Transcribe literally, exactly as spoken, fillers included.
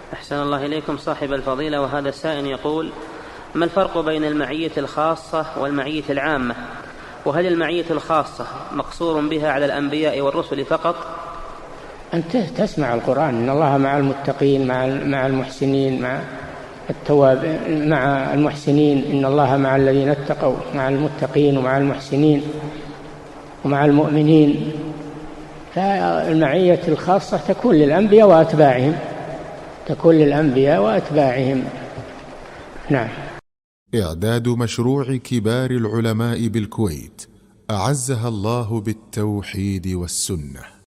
أحسن الله إليكم صاحب الفضيلة، وهذا السائل يقول: ما الفرق بين المعية الخاصة والمعية العامة؟ وهل المعية الخاصة مقصور بها على الأنبياء والرسل فقط؟ أنت تسمع القرآن: إن الله مع المتقين مع المحسنين مع التواب مع المحسنين، إن الله مع الذين اتقوا مع المتقين ومع المحسنين ومع المؤمنين. فالمعية الخاصة تكون للأنبياء وأتباعهم تكون للأنبياء وأتباعهم. نعم. إعداد مشروع كبار العلماء بالكويت أعزها الله بالتوحيد والسنة.